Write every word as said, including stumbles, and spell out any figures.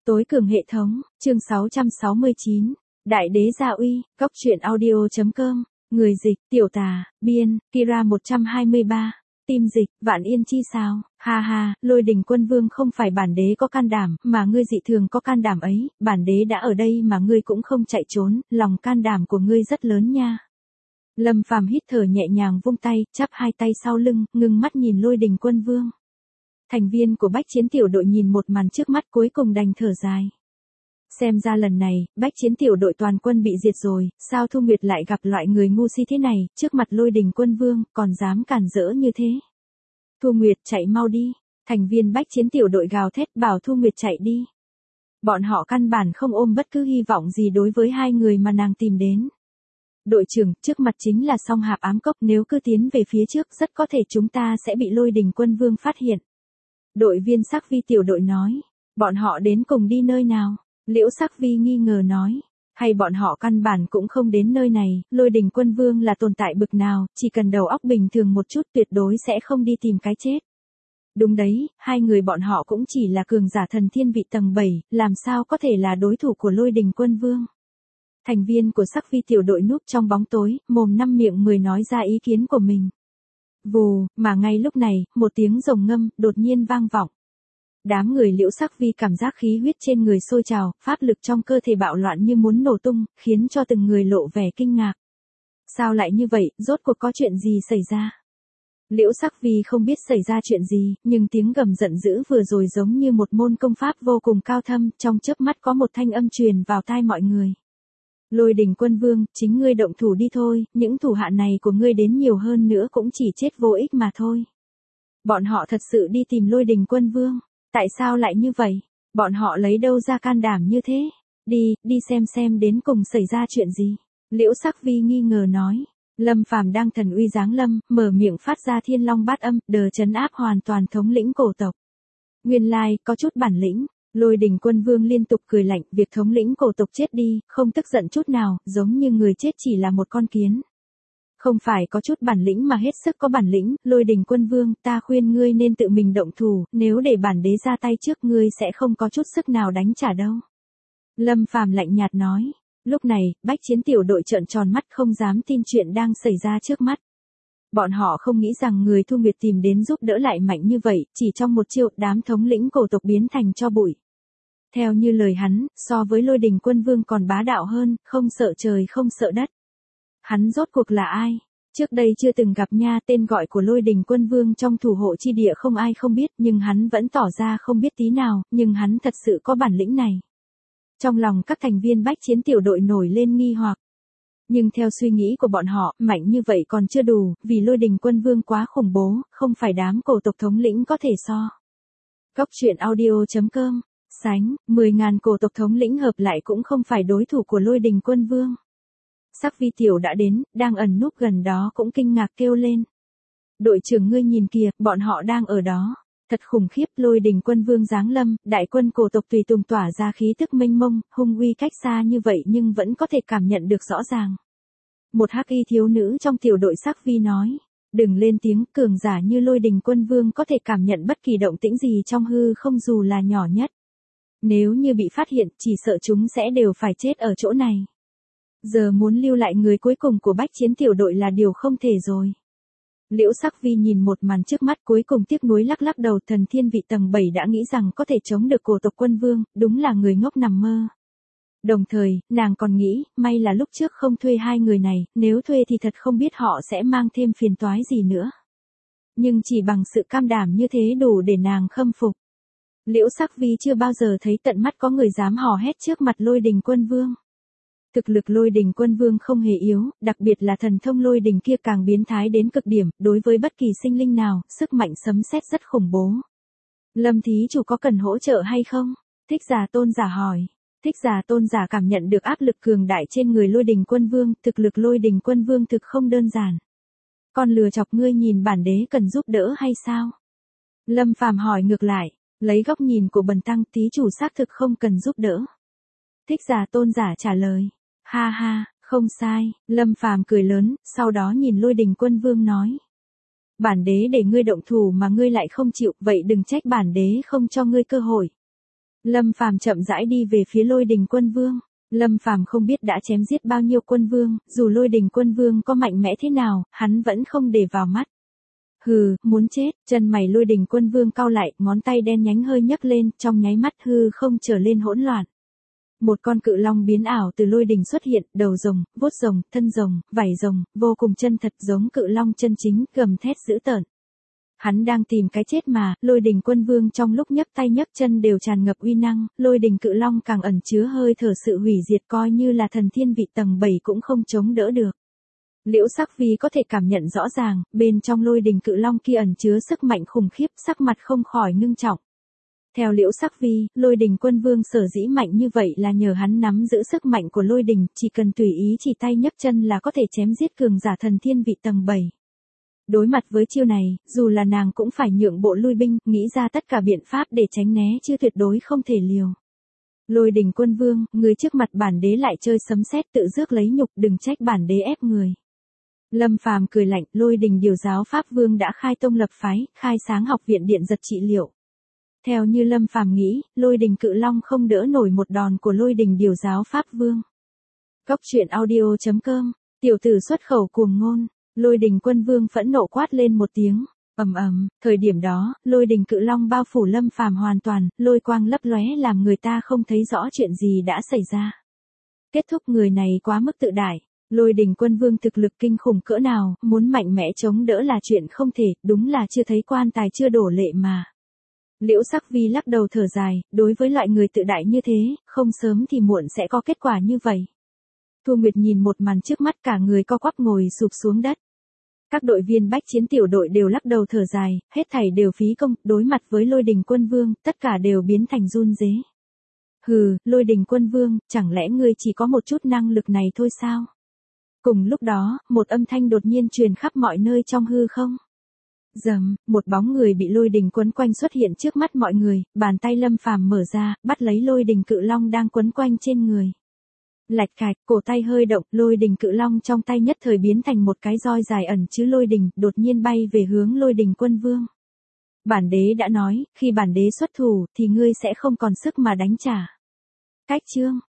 Tối cường hệ thống, chương sáu trăm sáu mươi chín, Đại đế gia uy, góc truyện audio.com, người dịch, tiểu tà, biên, Kira một trăm hai mươi ba, tim dịch, vạn yên chi sao, ha ha, Lôi Đình Quân Vương không phải bản đế có can đảm, mà ngươi dị thường có can đảm ấy, bản đế đã ở đây mà ngươi cũng không chạy trốn, lòng can đảm của ngươi rất lớn nha. Lâm Phàm hít thở nhẹ nhàng vung tay, chắp hai tay sau lưng, ngưng mắt nhìn Lôi Đình Quân Vương. Thành viên của bách chiến tiểu đội nhìn một màn trước mắt cuối cùng đành thở dài. Xem ra lần này, bách chiến tiểu đội toàn quân bị diệt rồi, sao Thu Nguyệt lại gặp loại người ngu si thế này, trước mặt Lôi Đình Quân Vương, còn dám cản rỡ như thế. Thu Nguyệt chạy mau đi, thành viên bách chiến tiểu đội gào thét bảo Thu Nguyệt chạy đi. Bọn họ căn bản không ôm bất cứ hy vọng gì đối với hai người mà nàng tìm đến. Đội trưởng, trước mặt chính là song hạp ám cốc, nếu cứ tiến về phía trước rất có thể chúng ta sẽ bị Lôi Đình Quân Vương phát hiện. Đội viên Sắc Vi tiểu đội nói, bọn họ đến cùng đi nơi nào? Liễu Sắc Vi nghi ngờ nói, hay bọn họ căn bản cũng không đến nơi này, Lôi Đình Quân Vương là tồn tại bực nào, chỉ cần đầu óc bình thường một chút tuyệt đối sẽ không đi tìm cái chết. Đúng đấy, hai người bọn họ cũng chỉ là cường giả thần thiên vị tầng bảy, làm sao có thể là đối thủ của Lôi Đình Quân Vương. Thành viên của Sắc Vi tiểu đội núp trong bóng tối, mồm năm miệng mười nói ra ý kiến của mình. Vù, mà ngay lúc này, một tiếng rồng ngâm, đột nhiên vang vọng. Đám người Liễu Sắc Vi cảm giác khí huyết trên người sôi trào, pháp lực trong cơ thể bạo loạn như muốn nổ tung, khiến cho từng người lộ vẻ kinh ngạc. Sao lại như vậy, rốt cuộc có chuyện gì xảy ra? Liễu Sắc Vi không biết xảy ra chuyện gì, nhưng tiếng gầm giận dữ vừa rồi giống như một môn công pháp vô cùng cao thâm, trong chớp mắt có một thanh âm truyền vào tai mọi người. Lôi Đình Quân Vương, chính ngươi động thủ đi thôi, những thủ hạ này của ngươi đến nhiều hơn nữa cũng chỉ chết vô ích mà thôi. Bọn họ thật sự đi tìm Lôi Đình Quân Vương, tại sao lại như vậy? Bọn họ lấy đâu ra can đảm như thế? Đi, đi xem xem đến cùng xảy ra chuyện gì. Liễu Sắc Vi nghi ngờ nói. Lâm Phàm đang thần uy giáng lâm, mở miệng phát ra thiên long bát âm, đờ trấn áp hoàn toàn thống lĩnh cổ tộc. Nguyên lai, like, có chút bản lĩnh. Lôi Đình Quân Vương liên tục cười lạnh, việc thống lĩnh cổ tộc chết đi, không tức giận chút nào, giống như người chết chỉ là một con kiến. Không phải có chút bản lĩnh mà hết sức có bản lĩnh, Lôi Đình Quân Vương, ta khuyên ngươi nên tự mình động thủ, nếu để bản đế ra tay trước ngươi sẽ không có chút sức nào đánh trả đâu. Lâm Phàm lạnh nhạt nói. Lúc này, bách chiến tiểu đội trợn tròn mắt không dám tin chuyện đang xảy ra trước mắt. Bọn họ không nghĩ rằng người Thu Nguyệt tìm đến giúp đỡ lại mạnh như vậy, chỉ trong một chiêu, đám thống lĩnh cổ tộc biến thành tro bụi. Theo như lời hắn, so với Lôi Đình Quân Vương còn bá đạo hơn, không sợ trời không sợ đất. Hắn rốt cuộc là ai? Trước đây chưa từng gặp nha, tên gọi của Lôi Đình Quân Vương trong thủ hộ chi địa không ai không biết, nhưng hắn vẫn tỏ ra không biết tí nào, nhưng hắn thật sự có bản lĩnh này. Trong lòng các thành viên bách chiến tiểu đội nổi lên nghi hoặc. Nhưng theo suy nghĩ của bọn họ, mạnh như vậy còn chưa đủ, vì Lôi Đình Quân Vương quá khủng bố, không phải đám cổ tộc thống lĩnh có thể so. Góc truyện audio.com, sánh, mười ngàn cổ tộc thống lĩnh hợp lại cũng không phải đối thủ của Lôi Đình Quân Vương. Sắc Vi tiểu đã đến, đang ẩn núp gần đó cũng kinh ngạc kêu lên. Đội trưởng ngươi nhìn kìa, bọn họ đang ở đó. Thật khủng khiếp, Lôi Đình Quân Vương giáng lâm, đại quân cổ tộc tùy tùng tỏa ra khí tức mênh mông, hung uy cách xa như vậy nhưng vẫn có thể cảm nhận được rõ ràng. Một hắc y thiếu nữ trong tiểu đội Sắc Vi nói, đừng lên tiếng, cường giả như Lôi Đình Quân Vương có thể cảm nhận bất kỳ động tĩnh gì trong hư không dù là nhỏ nhất. Nếu như bị phát hiện, chỉ sợ chúng sẽ đều phải chết ở chỗ này. Giờ muốn lưu lại người cuối cùng của bách chiến tiểu đội là điều không thể rồi. Liễu Sắc Vi nhìn một màn trước mắt cuối cùng tiếc nuối lắc lắc đầu, thần thiên vị tầng bảy đã nghĩ rằng có thể chống được cổ tộc Quân Vương, đúng là người ngốc nằm mơ. Đồng thời, nàng còn nghĩ, may là lúc trước không thuê hai người này, nếu thuê thì thật không biết họ sẽ mang thêm phiền toái gì nữa. Nhưng chỉ bằng sự cam đảm như thế đủ để nàng khâm phục. Liễu Sắc Vi chưa bao giờ thấy tận mắt có người dám hò hét trước mặt Lôi Đình Quân Vương. Thực lực Lôi Đình Quân Vương không hề yếu, đặc biệt là thần thông Lôi Đình kia càng biến thái đến cực điểm, đối với bất kỳ sinh linh nào, sức mạnh sấm sét rất khủng bố. Lâm thí chủ có cần hỗ trợ hay không? Thích Giả Tôn giả hỏi. Thích Giả Tôn giả cảm nhận được áp lực cường đại trên người Lôi Đình Quân Vương, thực lực Lôi Đình Quân Vương thực không đơn giản. Con lừa chọc ngươi nhìn bản đế cần giúp đỡ hay sao? Lâm Phàm hỏi ngược lại, lấy góc nhìn của bần tăng, thí chủ xác thực không cần giúp đỡ. Thích Giả Tôn giả trả lời. Ha ha, không sai, Lâm Phàm cười lớn, sau đó nhìn Lôi Đình Quân Vương nói. Bản đế để ngươi động thủ mà ngươi lại không chịu, vậy đừng trách bản đế không cho ngươi cơ hội. Lâm Phàm chậm rãi đi về phía Lôi Đình Quân Vương. Lâm Phàm không biết đã chém giết bao nhiêu quân vương, dù Lôi Đình Quân Vương có mạnh mẽ thế nào, hắn vẫn không để vào mắt. Hừ, muốn chết, chân mày Lôi Đình Quân Vương cau lại, ngón tay đen nhánh hơi nhấc lên, trong nháy mắt hư không trở lên hỗn loạn. Một con cự long biến ảo từ lôi đình xuất hiện, đầu rồng, vuốt rồng, thân rồng, vảy rồng, vô cùng chân thật giống cự long chân chính, gầm thét dữ tợn. Hắn đang tìm cái chết mà, Lôi Đình Quân Vương trong lúc nhấc tay nhấc chân đều tràn ngập uy năng, lôi đình cự long càng ẩn chứa hơi thở sự hủy diệt, coi như là thần thiên vị tầng bảy cũng không chống đỡ được. Liễu Sắc Vi có thể cảm nhận rõ ràng, bên trong lôi đình cự long kia ẩn chứa sức mạnh khủng khiếp, sắc mặt không khỏi ngưng trọng. Theo Liễu Sắc Vi, Lôi Đình Quân Vương sở dĩ mạnh như vậy là nhờ hắn nắm giữ sức mạnh của lôi đình, chỉ cần tùy ý chỉ tay nhấc chân là có thể chém giết cường giả thần thiên vị tầng bảy. Đối mặt với chiêu này, dù là nàng cũng phải nhượng bộ lui binh, nghĩ ra tất cả biện pháp để tránh né chứ tuyệt đối không thể liều. Lôi Đình Quân Vương, người trước mặt bản đế lại chơi sấm sét tự rước lấy nhục, đừng trách bản đế ép người. Lâm Phàm cười lạnh, Lôi Đình Điều Giáo Pháp Vương đã khai tông lập phái, khai sáng học viện điện giật trị liệu. Theo như Lâm Phàm nghĩ, Lôi Đình Cự Long không đỡ nổi một đòn của Lôi Đình Điều Giáo Pháp Vương. Cốc truyện audio chấm com, tiểu tử xuất khẩu cuồng ngôn, Lôi Đình Quân Vương phẫn nộ quát lên một tiếng, ầm ầm, thời điểm đó, Lôi Đình Cự Long bao phủ Lâm Phàm hoàn toàn, lôi quang lấp lóe làm người ta không thấy rõ chuyện gì đã xảy ra. Kết thúc, người này quá mức tự đại. Lôi Đình Quân Vương thực lực kinh khủng cỡ nào, muốn mạnh mẽ chống đỡ là chuyện không thể, đúng là chưa thấy quan tài chưa đổ lệ mà. Liễu Sắc Vi lắc đầu thở dài, đối với loại người tự đại như thế, không sớm thì muộn sẽ có kết quả như vậy. Thu Nguyệt nhìn một màn trước mắt cả người co quắp ngồi sụp xuống đất. Các đội viên bách chiến tiểu đội đều lắc đầu thở dài, hết thảy đều phí công, đối mặt với Lôi Đình Quân Vương, tất cả đều biến thành run rế. Hừ, Lôi Đình Quân Vương, chẳng lẽ ngươi chỉ có một chút năng lực này thôi sao? Cùng lúc đó, một âm thanh đột nhiên truyền khắp mọi nơi trong hư không. Rầm, một bóng người bị lôi đình quấn quanh xuất hiện trước mắt mọi người, bàn tay Lâm Phàm mở ra, bắt lấy Lôi Đình Cự Long đang quấn quanh trên người. Lạch cạch, cổ tay hơi động, Lôi Đình Cự Long trong tay nhất thời biến thành một cái roi dài ẩn chứa lôi đình, đột nhiên bay về hướng Lôi Đình Quân Vương. Bản đế đã nói, khi bản đế xuất thủ, thì ngươi sẽ không còn sức mà đánh trả. Cách chương